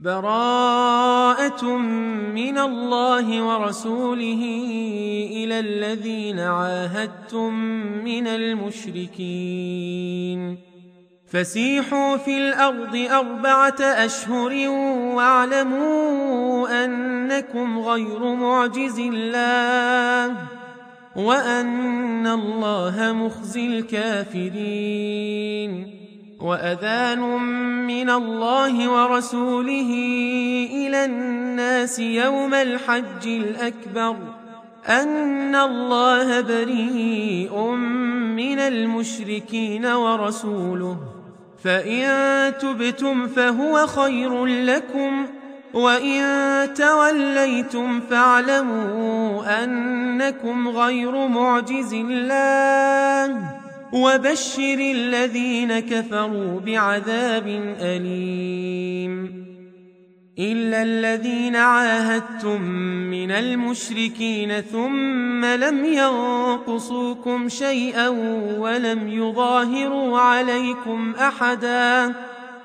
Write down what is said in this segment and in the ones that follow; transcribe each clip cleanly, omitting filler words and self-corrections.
براءة من الله ورسوله إلى الذين عاهدتم من المشركين فسيحوا في الأرض 4 أشهر واعلموا أنكم غير معجز الله وأن الله مخزي الكافرين وأذان من الله ورسوله إلى الناس يوم الحج الأكبر أن الله بريء من المشركين ورسوله فإن تبتم فهو خير لكم وإن توليتم فاعلموا أنكم غير معجز الله وبشر الذين كفروا بعذاب أليم إلا الذين عاهدتم من المشركين ثم لم ينقصوكم شيئا ولم يظاهروا عليكم أحدا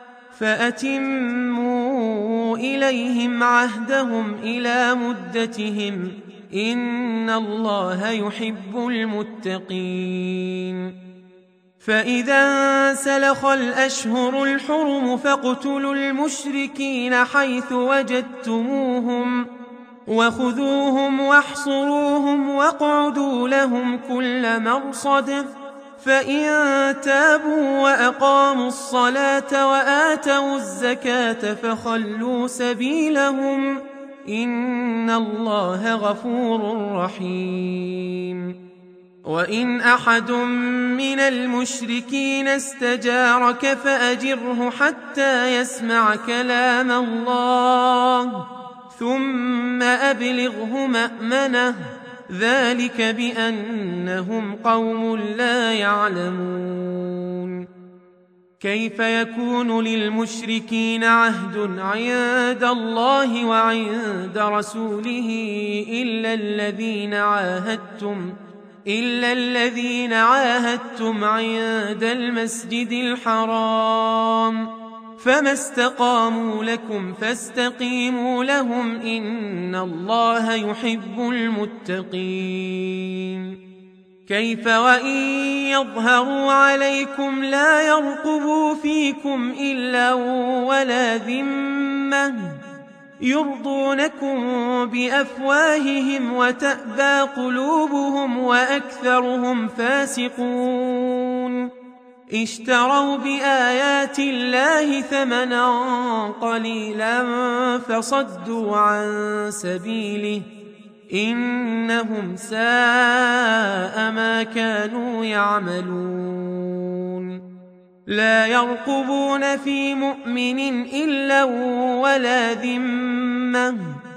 فأتموا إليهم عهدهم إلى مدتهم إن الله يحب المتقين فإذا انسلخ الأشهر الحرم فاقتلوا المشركين حيث وجدتموهم وخذوهم واحصروهم واقعدوا لهم كل مرصد فإن تابوا وأقاموا الصلاة وآتوا الزكاة فخلوا سبيلهم إن الله غفور رحيم وإن أحد من المشركين استجارك فأجره حتى يسمع كلام الله ثم أبلغه مأمنه ذلك بأنهم قوم لا يعلمون كيف يكون للمشركين عهد عند الله وعند رسوله إلا الذين عاهدتم عند المسجد الحرام فما استقاموا لكم فاستقيموا لهم إن الله يحب المتقين كيف وإن يظهروا عليكم لا يرقبوا فيكم إلا ولا ذمة يرضونكم بأفواههم وتأبى قلوبهم وأكثرهم فاسقون اشتروا بآيات الله ثمنا قليلا فصدوا عن سبيله إنهم ساء ما كانوا يعملون لا يرقبون في مؤمن إلا ولا ذمة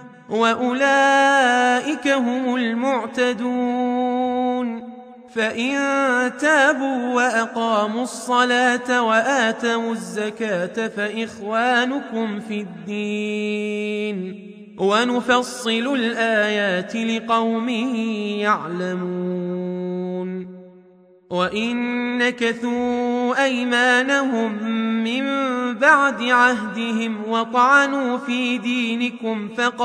وأولئك هم المعتدون فإن تابوا وأقاموا الصلاة وآتوا الزكاة فإخوانكم في الدين ونفصل الآيات لقوم يعلمون وإن نكثوا أيمانهم من بعد عهدهم وطعنوا في دينكم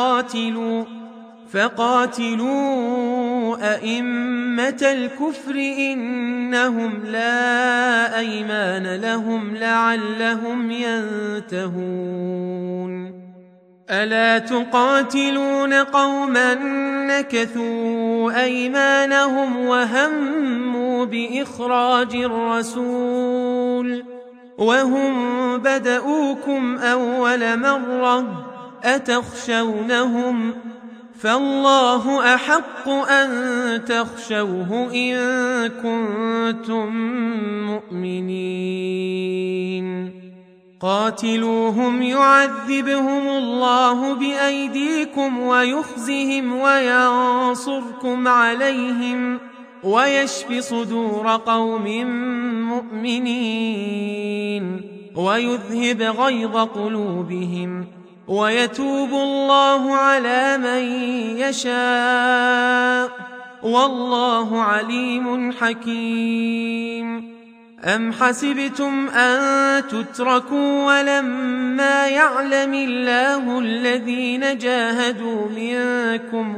فقاتلوا أئمة الكفر إنهم لا أيمان لهم لعلهم ينتهون ألا تقاتلون قوما نكثوا أيمانهم وهموا بإخراج الرسول وهم بدؤوكم أول مرة أتخشونهم فالله أحق أن تخشوه إن كنتم مؤمنين قاتلوهم يعذبهم الله بأيديكم ويخزهم وينصركم عليهم ويشف صدور قوم مؤمنين ويذهب غيظ قلوبهم ويتوب الله على من يشاء والله عليم حكيم أم حسبتم أن تتركوا ولما يعلم الله الذين جاهدوا منكم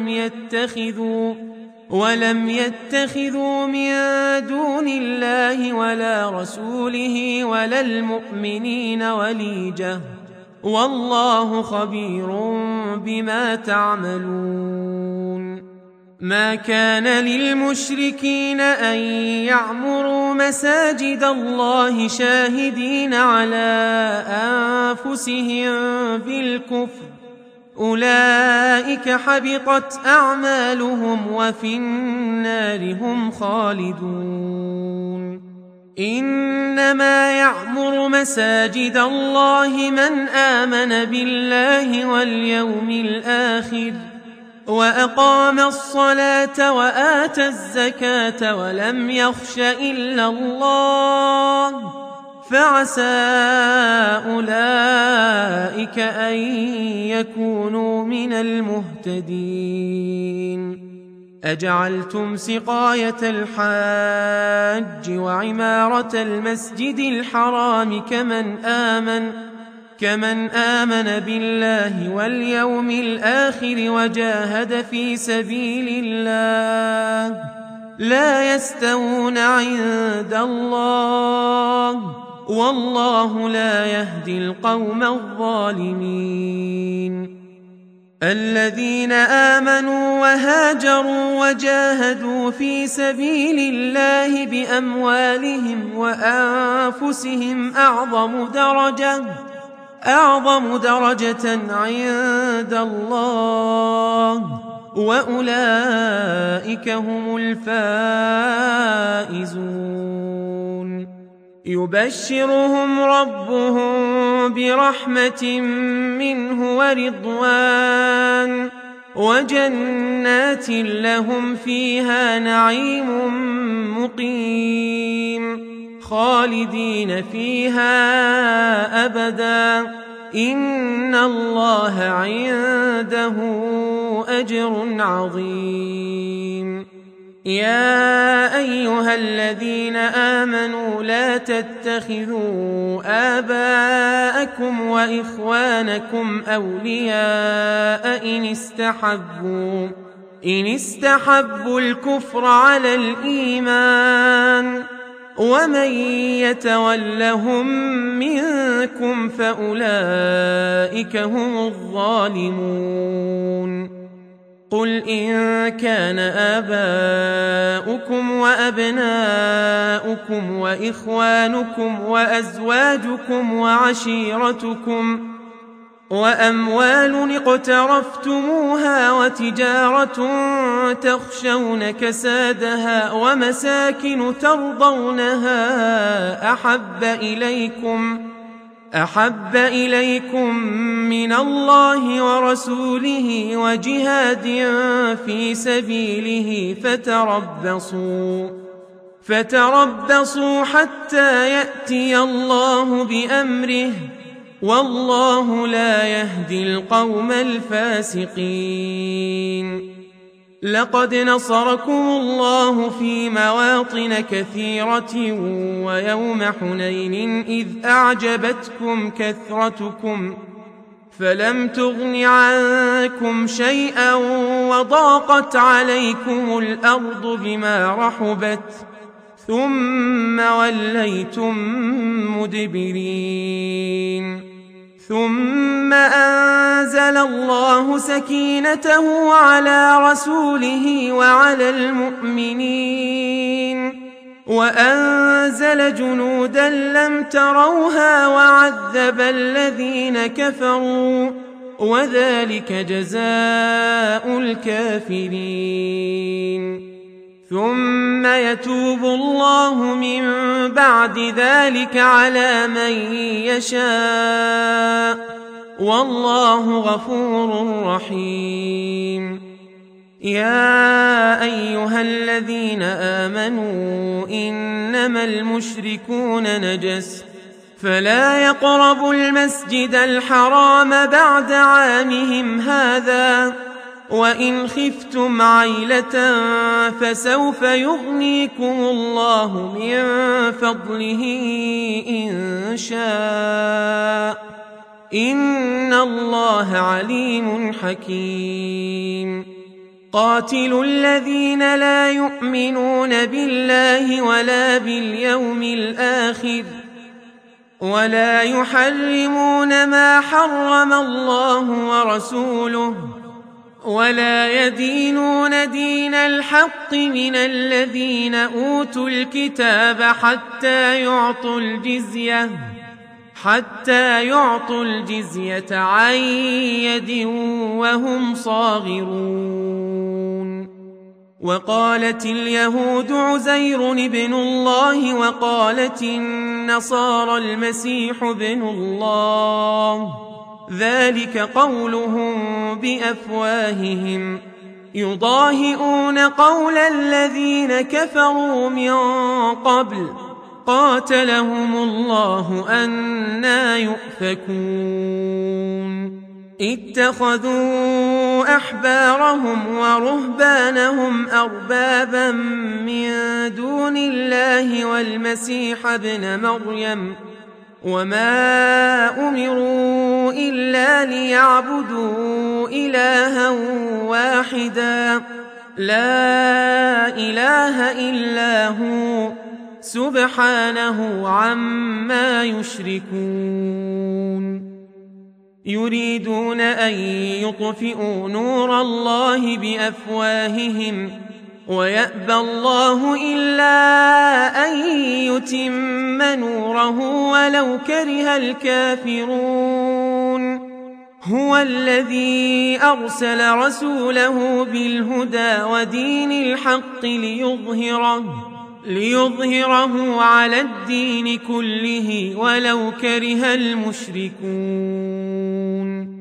ولم يتخذوا من دون الله ولا رسوله ولا المؤمنين وليجة والله خبير بما تعملون. ما كان للمشركين أن يعمروا مساجد الله شاهدين على أنفسهم بالكفر أولئك حبطت أعمالهم وفي النار هم خالدون. إنما يعمر مساجد الله من آمن بالله واليوم الآخر وأقام الصلاة وآتى الزكاة ولم يخش إلا الله فعسى أولئك أن يكونوا من المهتدين. أجعلتم سقاية الحاج وعمارة المسجد الحرام كمن آمن بالله واليوم الآخر وجاهد في سبيل الله لا يستوون عند الله والله لا يهدي القوم الظالمين. الذين آمنوا وهاجروا وجاهدوا في سبيل الله بأموالهم وأنفسهم أعظم درجة عند الله وأولئك هم الفائزون. يبشرهم ربهم برحمة منه ورضوان وجنات لهم فيها نعيم مقيم خالدين فيها أبدا إن الله عنده أجر عظيم. يا أيها الذين آمنوا لا تتخذوا آباءكم وإخوانكم أولياء إن استحبوا الكفر على الإيمان ومن يتولهم منكم فأولئك هم الظالمون. قل إن كان آباؤكم وأبناؤكم وإخوانكم وأزواجكم وعشيرتكم وأموال اقترفتموها وتجارة تخشون كسادها ومساكن ترضونها أحب إليكم من الله ورسوله وجهاد في سبيله فتربصوا حتى يأتي الله بأمره والله لا يهدي القوم الفاسقين. لقد نصركم الله في مواطن كثيرة ويوم حنين إذ أعجبتكم كثرتكم فلم تغن عنكم شيئا وضاقت عليكم الأرض بما رحبت ثم وليتم مدبرين. ثم أنزل الله سكينته على رسوله وعلى المؤمنين وأنزل جنودا لم تروها وعذب الذين كفروا وذلك جزاء الكافرين. ثم يتوب الله من بعد ذلك على من يشاء والله غفور رحيم. يا أيها الذين آمنوا إنما المشركون نجس فلا يقربوا المسجد الحرام بعد عامهم هذا وإن خفتم عيلة فسوف يغنيكم الله من فضله إن شاء إن الله عليم حكيم قاتلوا الذين لا يؤمنون بالله ولا باليوم الآخر ولا يحرمون ما حرم الله ورسوله ولا يدينون دين الحق من الذين أوتوا الكتاب حتى يعطوا الجزية عن يد وهم صاغرون وقالت اليهود عزير ابن الله وقالت النصارى المسيح ابن الله ذلك قولهم بأفواههم يضاهئون قول الذين كفروا من قبل قاتلهم الله أنى يؤفكون اتخذوا أحبارهم ورهبانهم أربابا من دون الله والمسيح ابن مريم وما أمروا إلا ليعبدوا إلها واحدا لا إله إلا هو سبحانه عما يشركون يريدون أن يطفئوا نور الله بأفواههم ويأبى الله إلا أن يتم نوره ولو كره الكافرون هو الذي أرسل رسوله بالهدى ودين الحق ليظهره على الدين كله ولو كره المشركون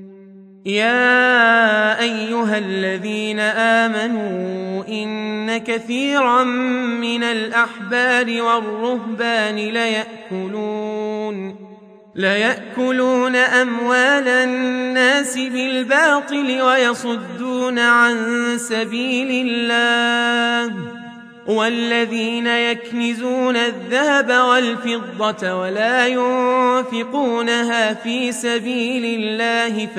يا أيها الذين آمنوا إن كثيرا من الأحبار والرهبان ليأكلون أموال الناس بالباطل ويصدون عن سبيل الله والذين يكنزون الذهب والفضة ولا ينفقونها في سبيل الله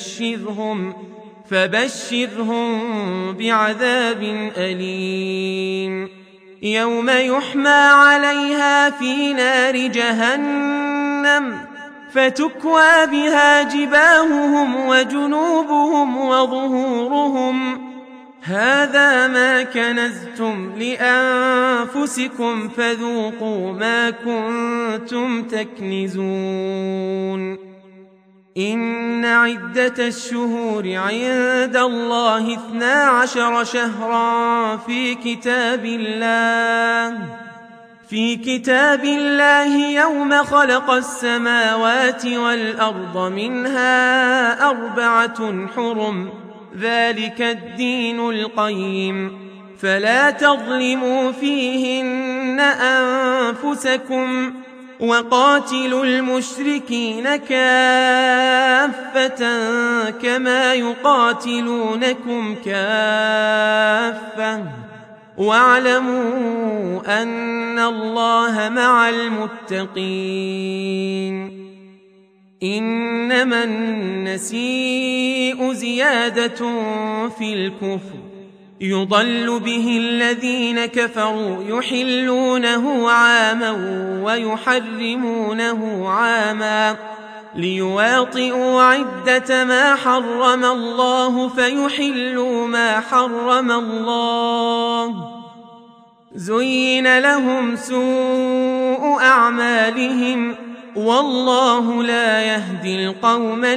فبشرهم بعذاب أليم يوم يحمى عليها في نار جهنم فتكوى بها جباههم وجنوبهم وظهورهم هذا ما كنزتم لأنفسكم فذوقوا ما كنتم تكنزون إن عدة الشهور عند الله 12 شهرا في كتاب الله يوم خلق السماوات والأرض منها 4 حرم ذلك الدين القيم فلا تظلموا فيهن أنفسكم وقاتلوا المشركين كافة كما يقاتلونكم كافة واعلموا أن الله مع المتقين إنما النسيء زيادة في الكفر يضل به الذين كفروا يحلونه عاما ويحرمونه عاما ليواطئوا عدة ما حرم الله فيحلوا ما حرم الله زين لهم سوء أعمالهم والله لا يهدي القوم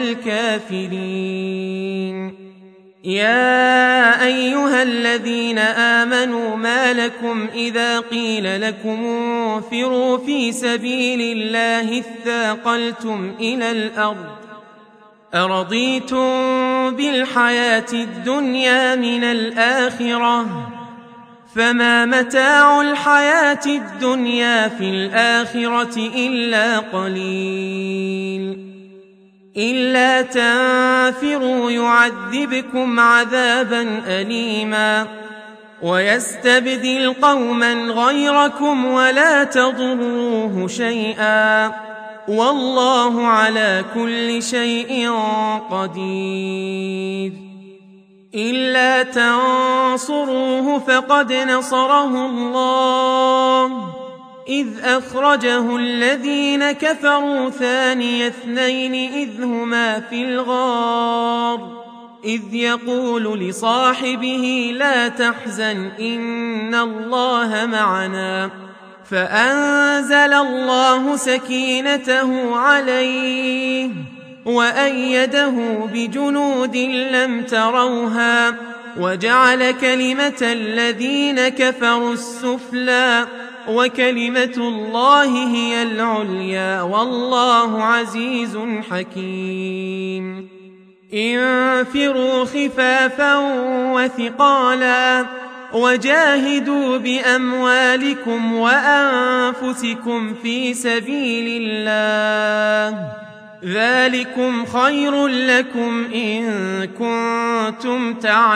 الكافرين يا أيها الذين آمنوا ما لكم إذا قيل لكم انفروا في سبيل الله اثاقلتم إلى الأرض أرضيتم بالحياة الدنيا من الآخرة فما متاع الحياة الدنيا في الآخرة إلا قليل إلا تنفروا يعذبكم عذابا أليما ويستبدل قوما غيركم ولا تضروه شيئا والله على كل شيء قدير. إلا تنصروه فقد نصره الله إذ أخرجه الذين كفروا ثاني اثنين إذ هما في الغار إذ يقول لصاحبه لا تحزن إن الله معنا فأنزل الله سكينته عليه وأيده بجنود لم تروها وجعل كلمة الذين كفروا السفلى وكلمة الله هي العليا والله عزيز حكيم. انفروا خفافا وثقالا وجاهدوا بأموالكم وأنفسكم في سبيل الله ذلكم خير لكم إن كنتم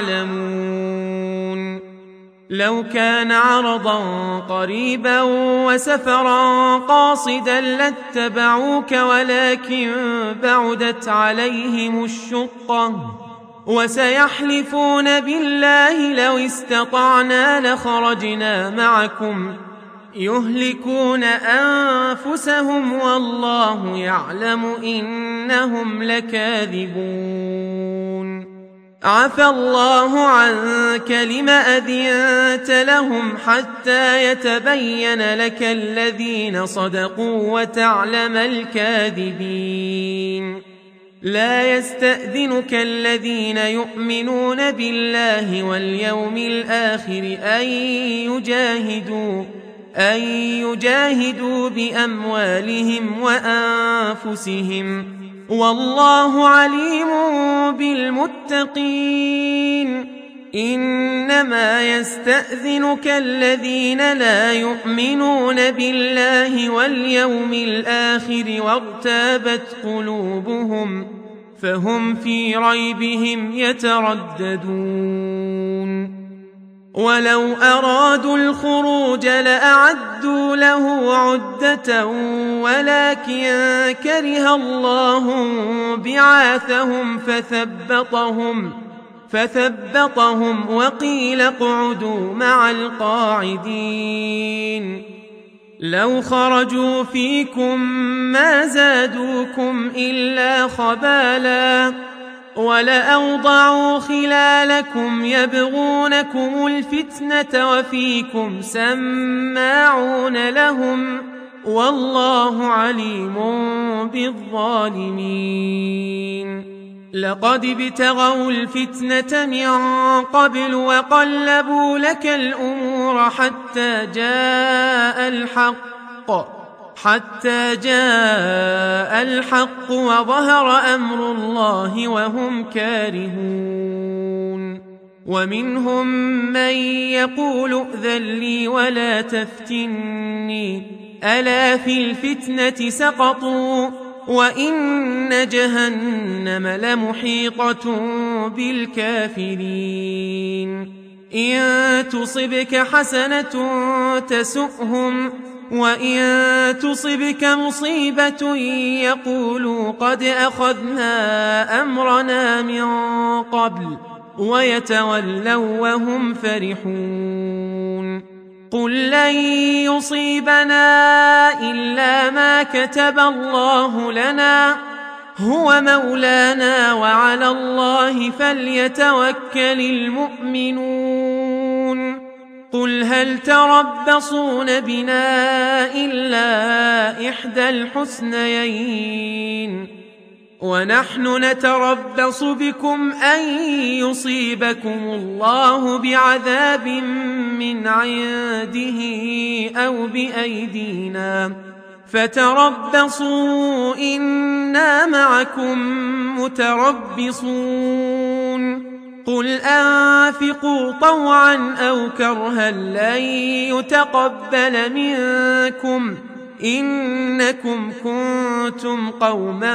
تعلمون. لو كان عرضا قريبا وسفرا قاصدا لاتبعوك ولكن بعدت عليهم الشقة وسيحلفون بالله لو استطعنا لخرجنا معكم يهلكون أنفسهم والله يعلم إنهم لكاذبون. عفى الله عنك لم أذنت لهم حتى يتبين لك الذين صدقوا وتعلم الكاذبين. لا يستأذنك الذين يؤمنون بالله واليوم الآخر أن يجاهدوا بأموالهم وأنفسهم والله عليم بالمتقين. إنما يستأذنك الذين لا يؤمنون بالله واليوم الآخر وارتابت قلوبهم فهم في ريبهم يترددون. ولو أرادوا الخروج لأعدوا له عدة ولكن كره الله بعاثهم فثبطهم وقيل اقعدوا مع القاعدين. لو خرجوا فيكم ما زادوكم إلا خبالا ولأوضعوا خلالكم يبغونكم الفتنة وفيكم سماعون لهم والله عليم بالظالمين. لقد ابتغوا الفتنة من قبل وقلبوا لك الأمور حتى جاء الحق وظهر أمر الله وهم كارهون. ومنهم من يقول ائذن لي ولا تفتني ألا في الفتنة سقطوا وإن جهنم لمحيطة بالكافرين. إن تصبك حسنة تسؤهم وإن تصبك مصيبة يقولوا قد أخذنا أمرنا من قبل ويتولوا وهم فرحون. قل لن يصيبنا إلا ما كتب الله لنا هو مولانا وعلى الله فليتوكل المؤمنون. قل هل تربصون بنا إلا إحدى الحسنيين ونحن نتربص بكم أن يصيبكم الله بعذاب من عنده أو بأيدينا فتربصوا إنا معكم متربصون. قل أنفقوا طوعا أو كرها لن يتقبل منكم إنكم كنتم قوما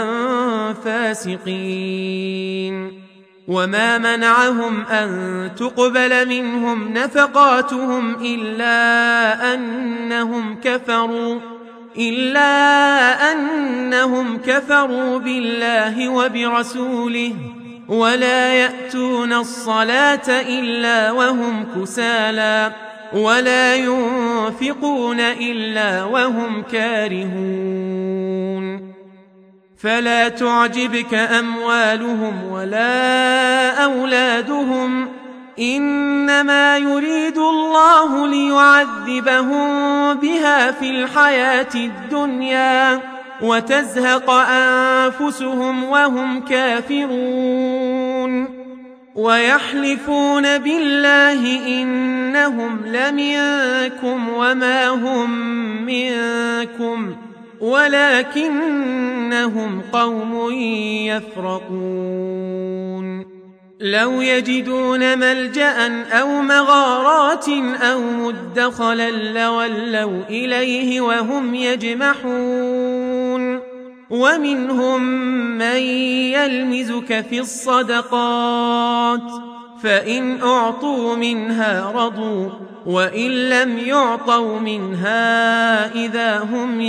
فاسقين وما منعهم أن تقبل منهم نفقاتهم إلا أنهم كفروا بالله وبرسوله ولا يأتون الصلاة إلا وهم كسالى ولا ينفقون إلا وهم كارهون فلا تعجبك أموالهم ولا أولادهم إنما يريد الله ليعذبهم بها في الحياة الدنيا وتزهق أنفسهم وهم كافرون ويحلفون بالله إنهم لمنكم وما هم منكم ولكنهم قوم يفرقون لو يجدون ملجأ أو مغارات أو مدخلا لولوا إليه وهم يجمحون ومنهم من يلمزك في الصدقات فإن أعطوا منها رضوا وإن لم يعطوا منها إذا هم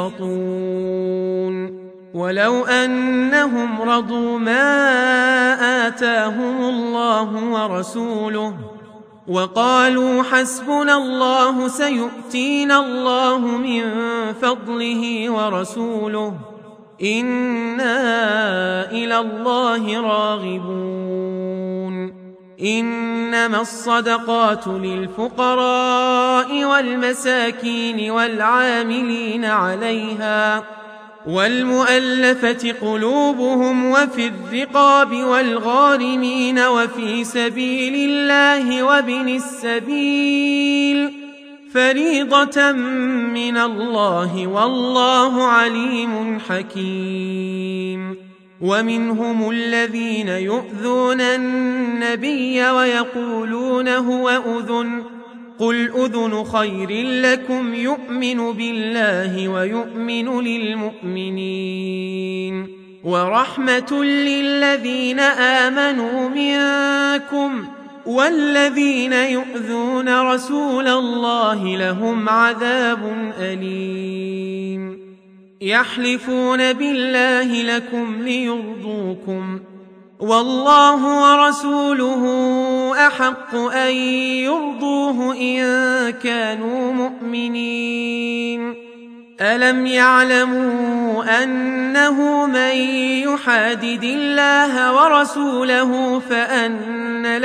يسخطون ولو أنهم رضوا ما آتاهم الله ورسوله وقالوا حسبنا الله سيؤتينا الله من فضله ورسوله إنا إلى الله راغبون إنما الصدقات للفقراء والمساكين والعاملين عليها والمؤلفة قلوبهم وفي الرقاب والغارمين وفي سبيل الله وابن السبيل فريضة من الله والله عليم حكيم ومنهم الذين يؤذون النبي ويقولون هو أذن قل أذن خير لكم يؤمن بالله ويؤمن للمؤمنين ورحمة للذين آمنوا منكم والذين يؤذون رسول الله لهم عذاب أليم يحلفون بالله لكم ليرضوكم والله ورسوله أحق أن يرضوه إن كانوا مؤمنين ألم يعلموا أنه من يحادد الله ورسوله فأن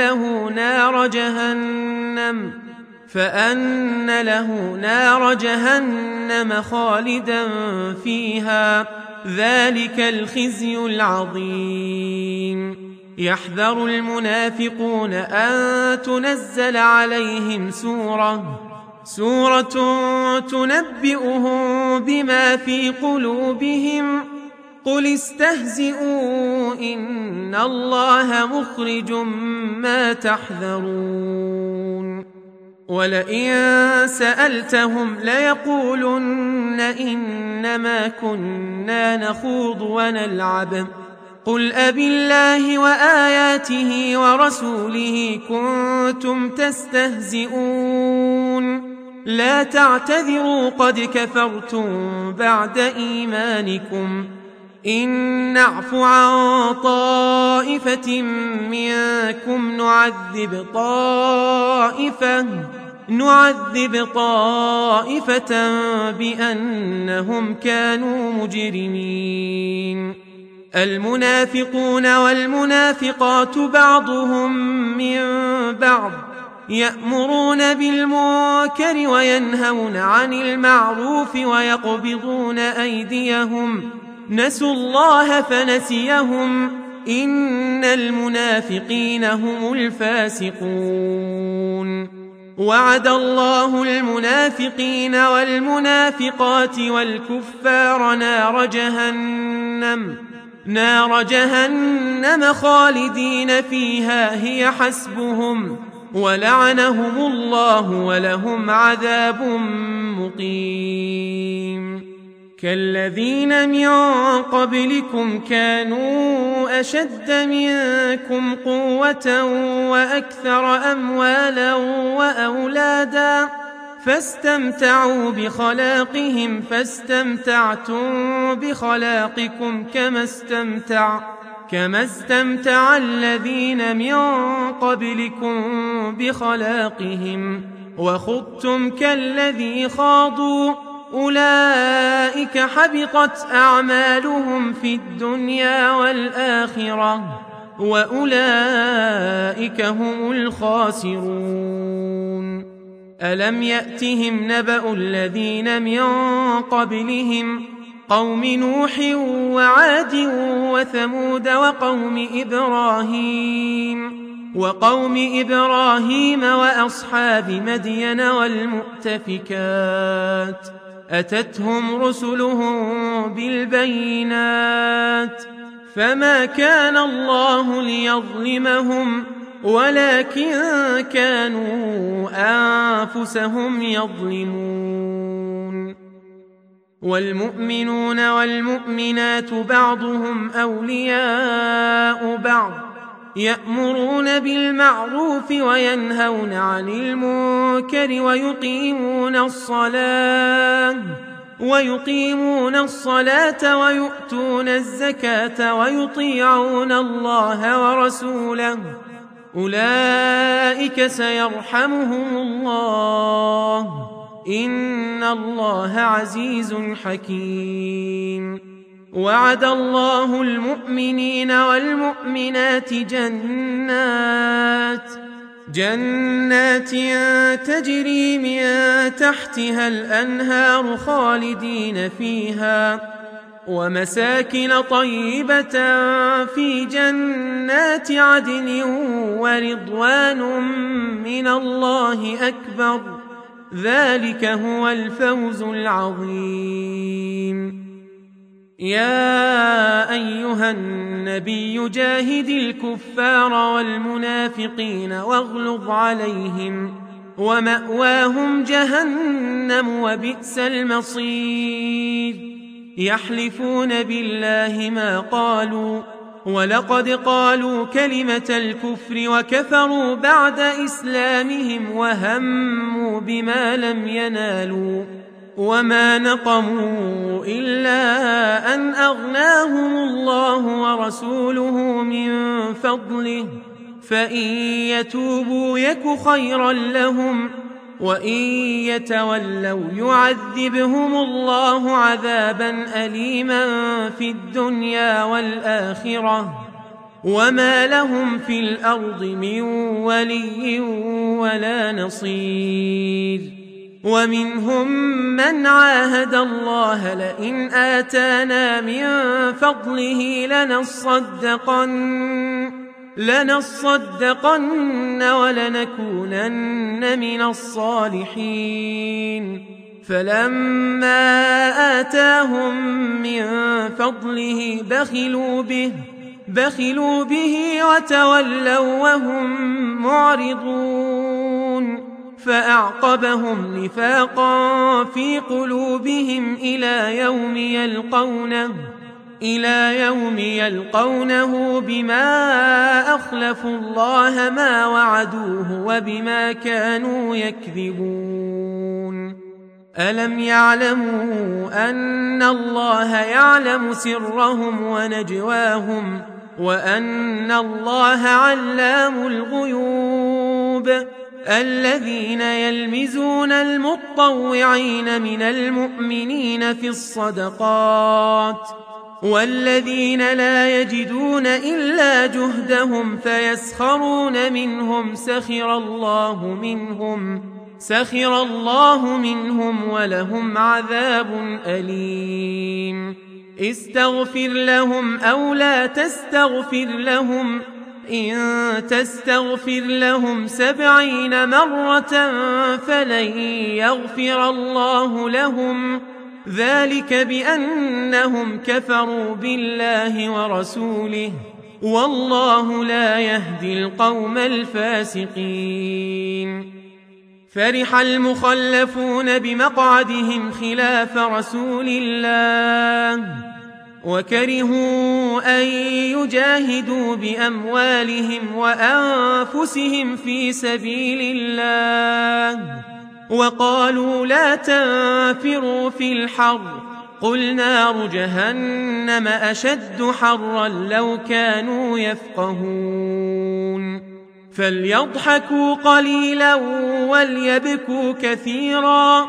له نار جهنم خالدا فيها ذلك الخزي العظيم يحذر المنافقون أن تنزل عليهم سورة تنبئهم بما في قلوبهم قل استهزئوا إن الله مخرج ما تحذرون ولئن سألتهم ليقولن إنما كنا نخوض ونلعب قل أبالله وآياته ورسوله كنتم تستهزئون لا تعتذروا قد كفرتم بعد إيمانكم إن نعف عن طائفة منكم نعذب طائفة بأنهم كانوا مجرمين المنافقون والمنافقات بعضهم من بعض يأمرون بالمنكر وينهون عن المعروف ويقبضون أيديهم نسوا الله فنسيهم إن المنافقين هم الفاسقون وعد الله المنافقين والمنافقات والكفار نار جهنم خالدين فيها هي حسبهم ولعنهم الله ولهم عذاب مقيم كالذين من قبلكم كانوا أشد منكم قوة وأكثر أموالا وأولادا فاستمتعوا بخلاقهم فاستمتعتم بخلاقكم كما استمتع الذين من قبلكم بخلاقهم وخضتم كالذي خاضوا أولئك حبطت أعمالهم في الدنيا والآخرة وأولئك هم الخاسرون. ألم يأتهم نبأ الذين من قبلهم قوم نوح وعاد وثمود وقوم إبراهيم وأصحاب مدين والمؤتفكات أتتهم رسلهم بالبينات فما كان الله ليظلمهم ولكن كانوا أنفسهم يظلمون. والمؤمنون والمؤمنات بعضهم أولياء بعض يأمرون بالمعروف وينهون عن المنكر ويقيمون الصلاة ويؤتون الزكاة ويطيعون الله ورسوله أولئك سيرحمهم الله إن الله عزيز حكيم. وعد الله المؤمنين والمؤمنات جنات تجري من تحتها الأنهار خالدين فيها ومساكن طيبة في جنات عدن ورضوان من الله أكبر ذلك هو الفوز العظيم. يا أيها النبي جاهد الكفار والمنافقين واغلظ عليهم ومأواهم جهنم وبئس المصير. يحلفون بالله ما قالوا ولقد قالوا كلمة الكفر وكفروا بعد إسلامهم وهموا بما لم ينالوا وما نقموا إلا أن أغناهم الله ورسوله من فضله فإن يتوبوا يك خيرا لهم وإن يتولوا يعذبهم الله عذابا أليما في الدنيا والآخرة وما لهم في الأرض من ولي ولا نصير. ومنهم من عاهد الله لئن آتانا من فضله لنصدقن ولنكونن من الصالحين فلما آتاهم من فضله بخلوا به وتولوا وهم معرضون فأعقبهم نفاقا في قلوبهم إلى يوم يلقونه بما أخلفوا الله ما وعدوه وبما كانوا يكذبون. ألم يعلموا أن الله يعلم سرهم ونجواهم وأن الله علام الغيوب. الذين يلمزون المطوعين من المؤمنين في الصدقات والذين لا يجدون إلا جهدهم فيسخرون منهم سخر الله منهم ولهم عذاب أليم. استغفر لهم أو لا تستغفر لهم إن تستغفر لهم 70 مرة فلن يغفر الله لهم ذلك بأنهم كفروا بالله ورسوله والله لا يهدي القوم الفاسقين. فرح المخلفون بمقعدهم خلاف رسول الله وكرهوا أن يجاهدوا بأموالهم وأنفسهم في سبيل الله وقالوا لا تنفروا في الحر قل نار جهنم أشد حرا لو كانوا يفقهون فليضحكوا قليلا وليبكوا كثيرا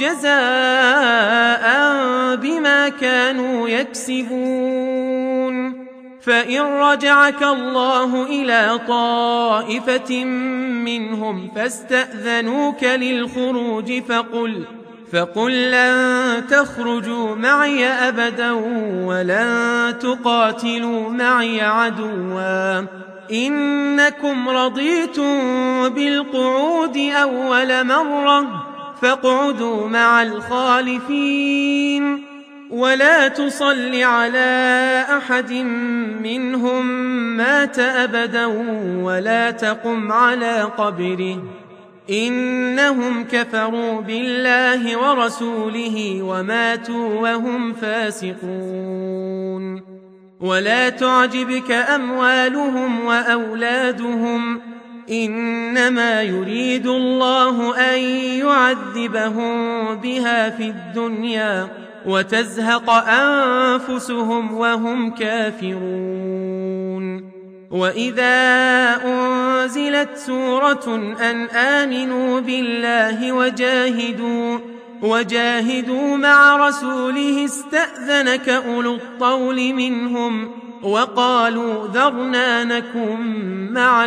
جزاء بما كانوا يكسبون فإن رجعك الله إلى طائفة منهم فاستأذنوك للخروج فقل لن تخرجوا معي أبدا ولن تقاتلوا معي عدوا إنكم رضيتم بالقعود أول مرة فاقعدوا مع الخالفين ولا تصل على أحد منهم مات أبدا ولا تقم على قبره إنهم كفروا بالله ورسوله وماتوا وهم فاسقون ولا تعجبك أموالهم وأولادهم إنما يريد الله أن يعذبهم بها في الدنيا وتزهق أنفسهم وهم كافرون وإذا أنزلت سورة أن آمنوا بالله وجاهدوا مع رسوله استأذنك أولو الطول منهم وقالوا ذرنا نكن مع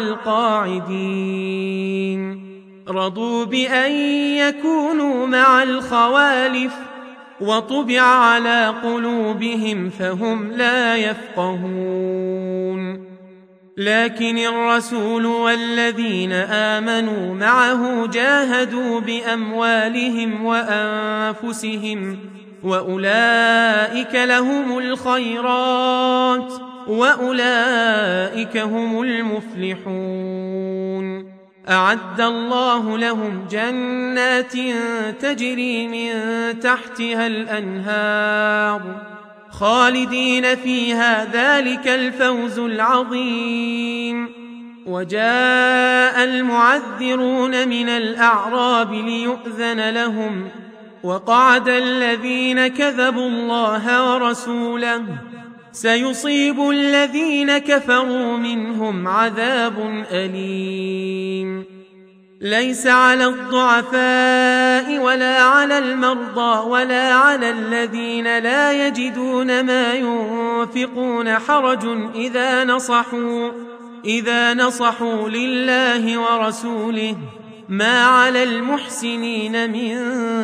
القاعدين رضوا بأن يكونوا مع الخوالف وطبع على قلوبهم فهم لا يفقهون لكن الرسول والذين آمنوا معه جاهدوا بأموالهم وأنفسهم وأولئك لهم الخيرات وأولئك هم المفلحون أعد الله لهم جنات تجري من تحتها الأنهار خالدين فيها ذلك الفوز العظيم وجاء المعذرون من الأعراب ليؤذن لهم وقعد الذين كذبوا الله ورسوله سيصيب الذين كفروا منهم عذاب أليم ليس على الضعفاء ولا على المرضى ولا على الذين لا يجدون ما ينفقون حرج إذا نصحوا لله ورسوله ما على المحسنين من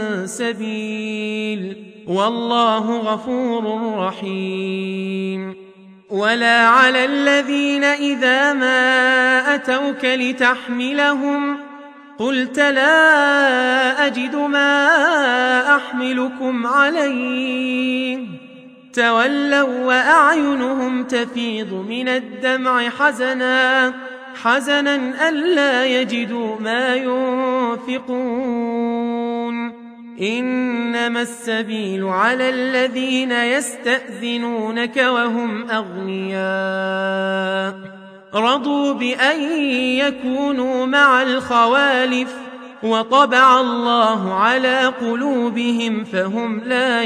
سبيل والله غفور رحيم ولا على الذين إذا ما أتوك لتحملهم قلت لا أجد ما أحملكم عليه تولوا وأعينهم تفيض من الدمع حزنا ألا يجدوا ما ينفقون إنما السبيل على الذين يستأذنونك وهم أغنياء رضوا بأن يكونوا مع الخوالف وطبع الله على قلوبهم فهم لا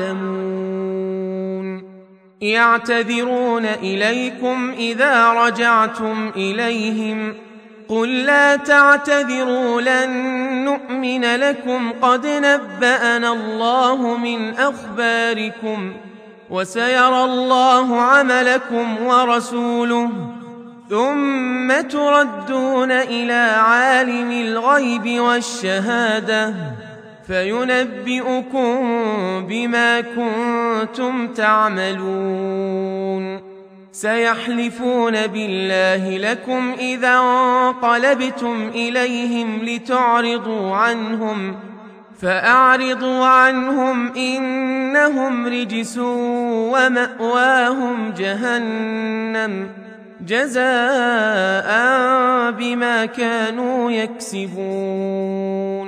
يعلمون يعتذرون إليكم إذا رجعتم إليهم قل لا تعتذروا لن نؤمن لكم قد نبأنا الله من أخباركم وسيرى الله عملكم ورسوله ثم تردون إلى عالم الغيب والشهادة فينبئكم بما كنتم تعملون سيحلفون بالله لكم إذا انقلبتم إليهم لتعرضوا عنهم فأعرضوا عنهم إنهم رجس ومأواهم جهنم جزاء بما كانوا يكسبون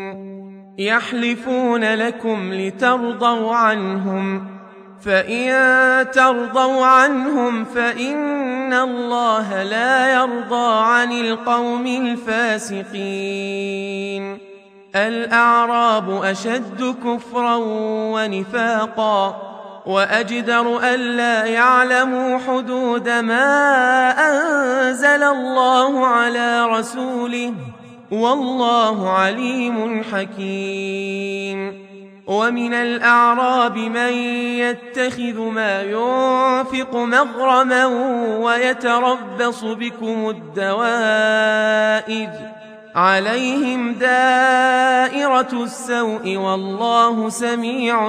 يحلفون لكم لترضوا عنهم، فإن ترضوا عنهم فإن الله لا يرضى عن القوم الفاسقين. الأعراب أشد كفرا ونفاقا وأجدر ألا يعلموا حدود ما أنزل الله على رسوله، والله عليم حكيم. ومن الأعراب من يتخذ ما ينفق مغرما ويتربص بكم الدوائر، عليهم دائرة السوء والله سميع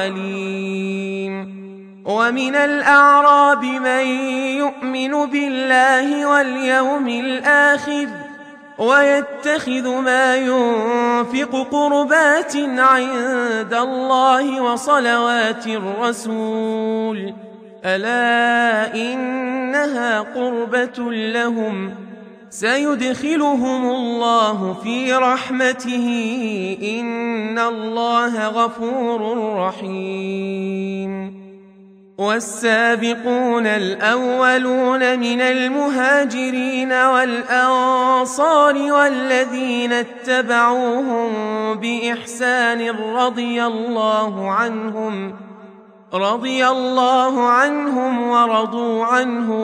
عليم. ومن الأعراب من يؤمن بالله واليوم الآخر ويتخذ ما ينفق قربات عند الله وصلوات الرسول، ألا إنها قربة لهم، سيدخلهم الله في رحمته، إن الله غفور رحيم. والسابقون الأولون من المهاجرين والأنصار والذين اتبعوهم بإحسان رضي الله عنهم ورضوا عنه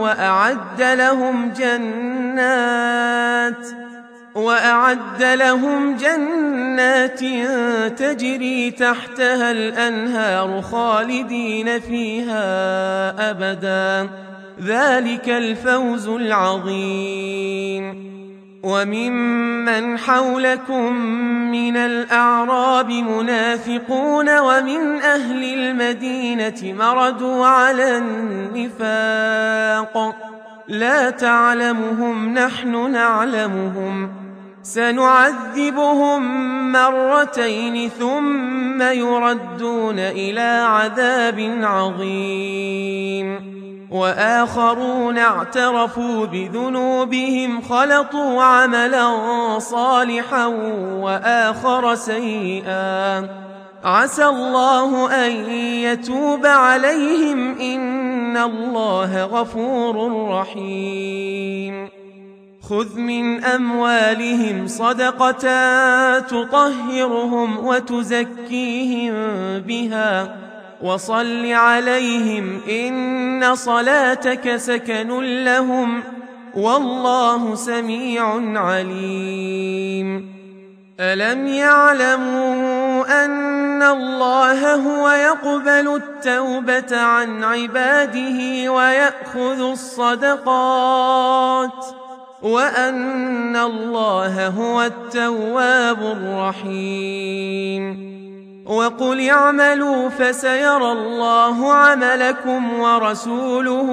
وأعد لهم جنات تجري تحتها الأنهار خالدين فيها أبدا، ذلك الفوز العظيم. وممن حولكم من الأعراب منافقون ومن أهل المدينة مردوا على النفاق، لا تعلمهم نحن نعلمهم، سنعذبهم مرتين ثم يردون إلى عذاب عظيم. وآخرون اعترفوا بذنوبهم خلطوا عملا صالحا وآخر سيئا، عسى الله أن يتوب عليهم، إن الله غفور رحيم. خذ من أموالهم صدقة تطهرهم وتزكيهم بها وصل عليهم، إن صلاتك سكن لهم، والله سميع عليم. ألم يعلموا أن الله هو يقبل التوبة عن عباده ويأخذ الصدقات، وأن الله هو التواب الرحيم. وقل اعملوا فسيرى الله عملكم ورسوله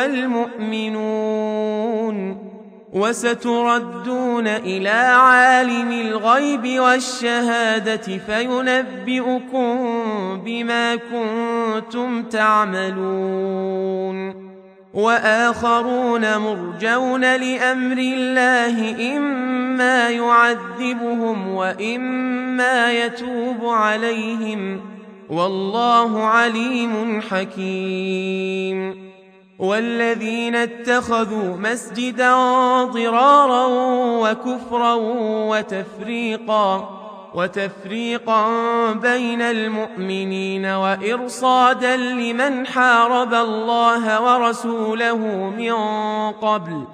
والمؤمنون، وستردون إلى عالم الغيب والشهادة فينبئكم بما كنتم تعملون. وآخرون مرجون لأمر الله، إما يعذبهم وإما يتوب عليهم، والله عليم حكيم. والذين اتخذوا مسجدا ضرارا وكفرا وتفريقا بين المؤمنين وإرصادا لمن حارب الله ورسوله من قبل،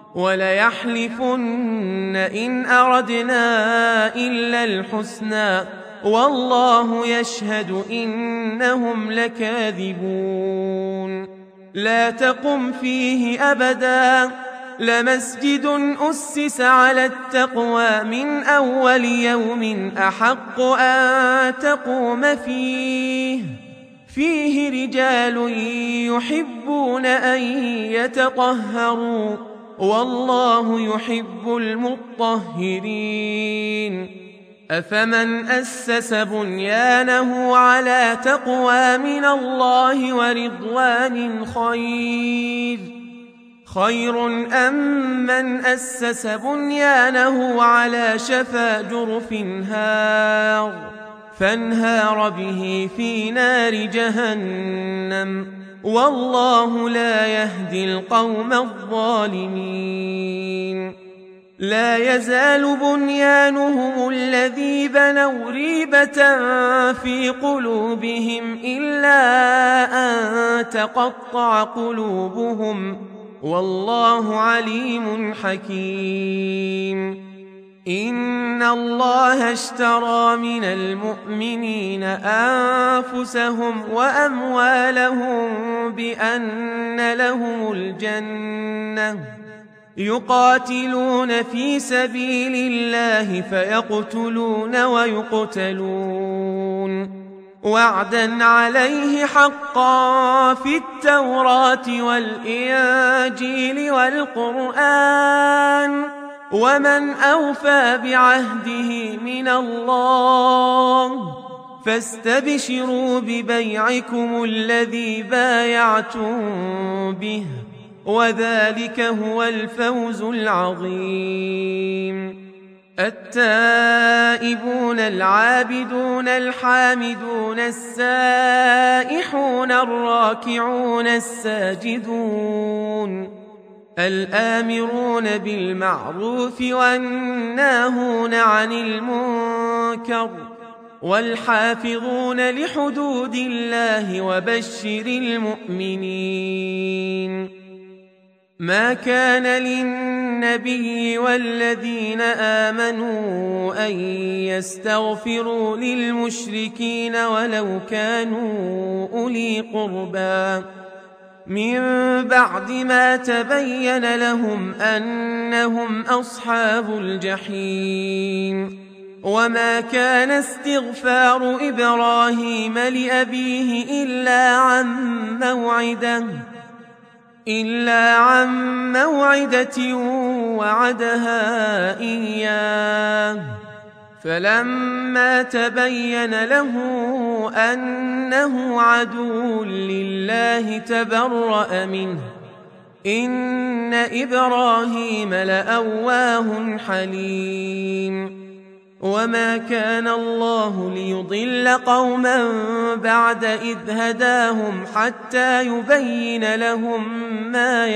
وليحلفن إن أردنا إلا الحسنى، والله يشهد إنهم لكاذبون. لا تقم فيه أبدا، لمسجد أسس على التقوى من أول يوم أحق أن تقوم فيه رجال يحبون أن يتطهروا، والله يحب المطهرين. أفمن أسس بنيانه على تقوى من الله ورضوان خير أم من أسس بنيانه على شفا جرف هار فانهار به في نار جهنم والله لا يهدي القوم الظالمين لا يزال بنيانهم الذي بنوا ريبة في قلوبهم إلا أن تقطع قلوبهم والله عليم حكيم إن الله اشترى من المؤمنين أنفسهم وأموالهم بأن لهم الجنة يقاتلون في سبيل الله فيقتلون ويقتلون وعدا عليه حقا في التوراة والإنجيل والقرآن ومن أوفى بعهده من الله فاستبشروا ببيعكم الذي بايعتم به وذلك هو الفوز العظيم التائبون العابدون الحامدون السائحون الراكعون الساجدون الآمرون بالمعروف والناهون عن المنكر والحافظون لحدود الله وبشر المؤمنين ما كان للنبي والذين آمنوا أن يستغفروا للمشركين ولو كانوا أولي قربى من بعد ما تبين لهم أنهم أصحاب الجحيم وما كان استغفار إبراهيم لأبيه إلا عن موعدة وعدها إياه فلما تبين له أنه عدو لله تبرأ منه إن إبراهيم لأواه حليم وما كان الله ليضل قوما بعد إذ هداهم حتى يبين لهم ما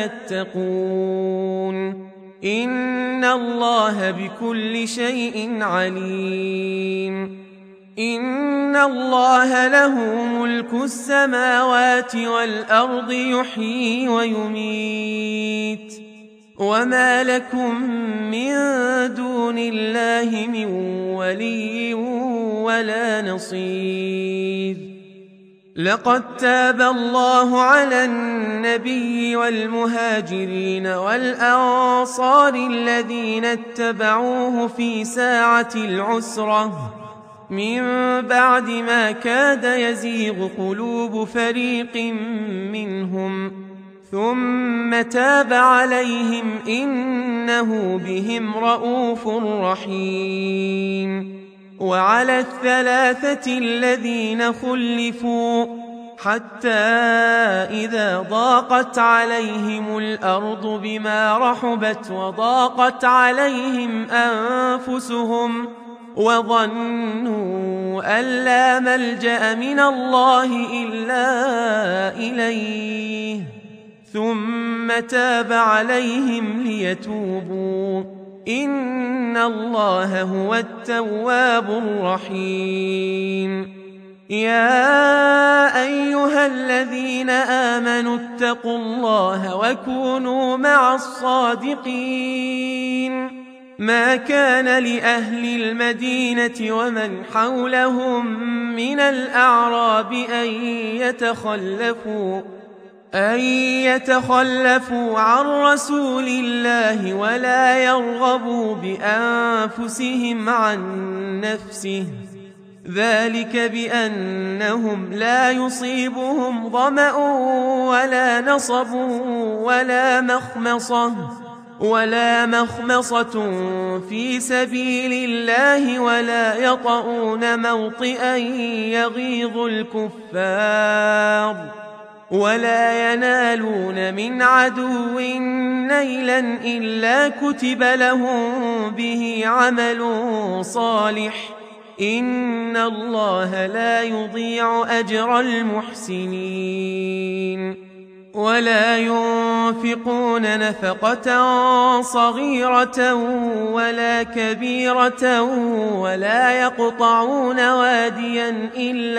يتقون إن الله بكل شيء عليم إن الله له ملك السماوات والأرض يحيي ويميت وما لكم من دون الله من ولي ولا نصير لقد تاب الله على النبي والمهاجرين والأنصار الذين اتبعوه في ساعة العسرة من بعد ما كاد يزيغ قلوب فريق منهم ثم تاب عليهم إنه بهم رءوف رحيم وعلى الثلاثة الذين خلفوا حتى إذا ضاقت عليهم الأرض بما رحبت وضاقت عليهم أنفسهم وظنوا أن لا ملجأ من الله إلا إليه ثم تاب عليهم ليتوبوا إن الله هو التواب الرحيم يا أيها الذين آمنوا اتقوا الله وكونوا مع الصادقين ما كان لأهل المدينة ومن حولهم من الأعراب أن يتخلفوا عن رسول الله ولا يرغبوا بأنفسهم عن نفسه ذلك بأنهم لا يصيبهم ظمأ ولا نصب ولا مخمصة في سبيل الله ولا يطؤون موطئا يغيظ الكفار ولا ينالون من عدو نيلا إلا كتب لهم به عمل صالح إن الله لا يضيع أجر المحسنين ولا ينفقون نفقة صغيرة ولا كبيرة ولا يقطعون واديا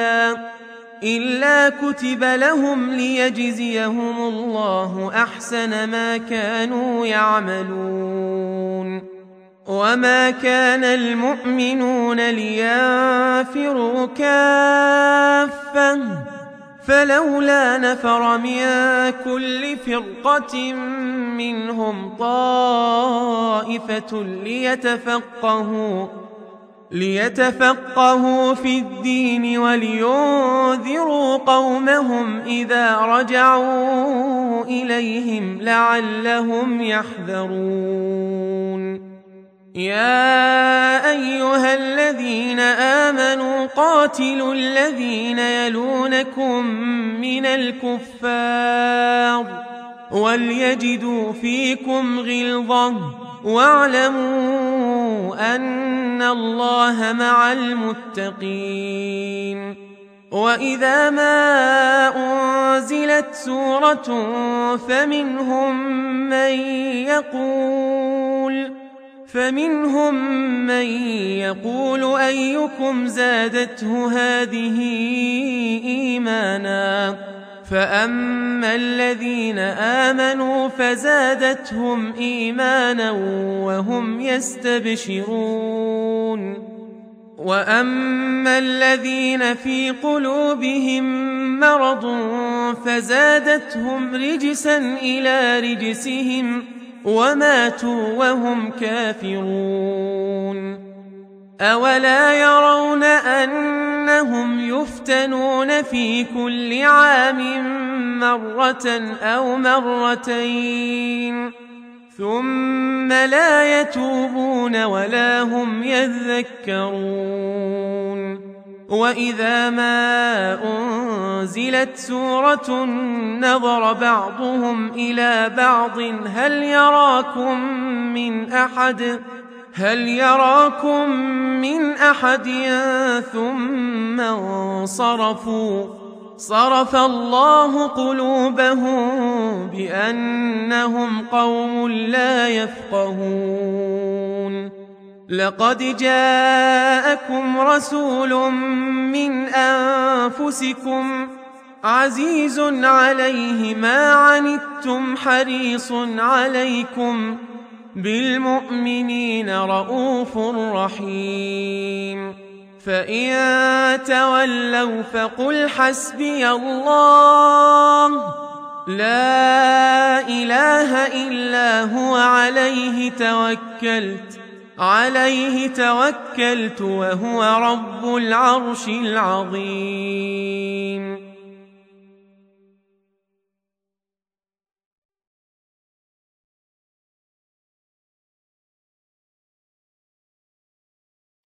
إلا كتب لهم ليجزيهم الله أحسن ما كانوا يعملون وما كان المؤمنون لينفروا كافة فلولا نفر من كل فرقة منهم طائفة ليتفقهوا في الدين ولينذروا قومهم إذا رجعوا إليهم لعلهم يحذرون يا أيها الذين آمنوا قاتلوا الذين يلونكم من الكفار وليجدوا فيكم غلظة واعلموا أن الله مع المتقين وإذا ما أنزلت سورة فمنهم من يقول أيكم زادته هذه إيمانا فأما الذين آمنوا فزادتهم إيمانا وهم يستبشرون وأما الذين في قلوبهم مرض فزادتهم رجسا إلى رجسهم وماتوا وهم كافرون أولا يرون أنهم يفتنون في كل عام مرة أو مرتين ثم لا يتوبون ولا هم يذكرون وإذا ما أنزلت سورة نظر بعضهم إلى بعض هل يراكم من أحد ثم انصرفوا صرف الله قلوبهم بأنهم قوم لا يفقهون لقد جاءكم رسول من أنفسكم عزيز عليه ما عنتم حريص عليكم بالمؤمنين رؤوف رحيم فإن تولوا فقل حسبي الله لا إله إلا هو عليه توكلت وهو رب العرش العظيم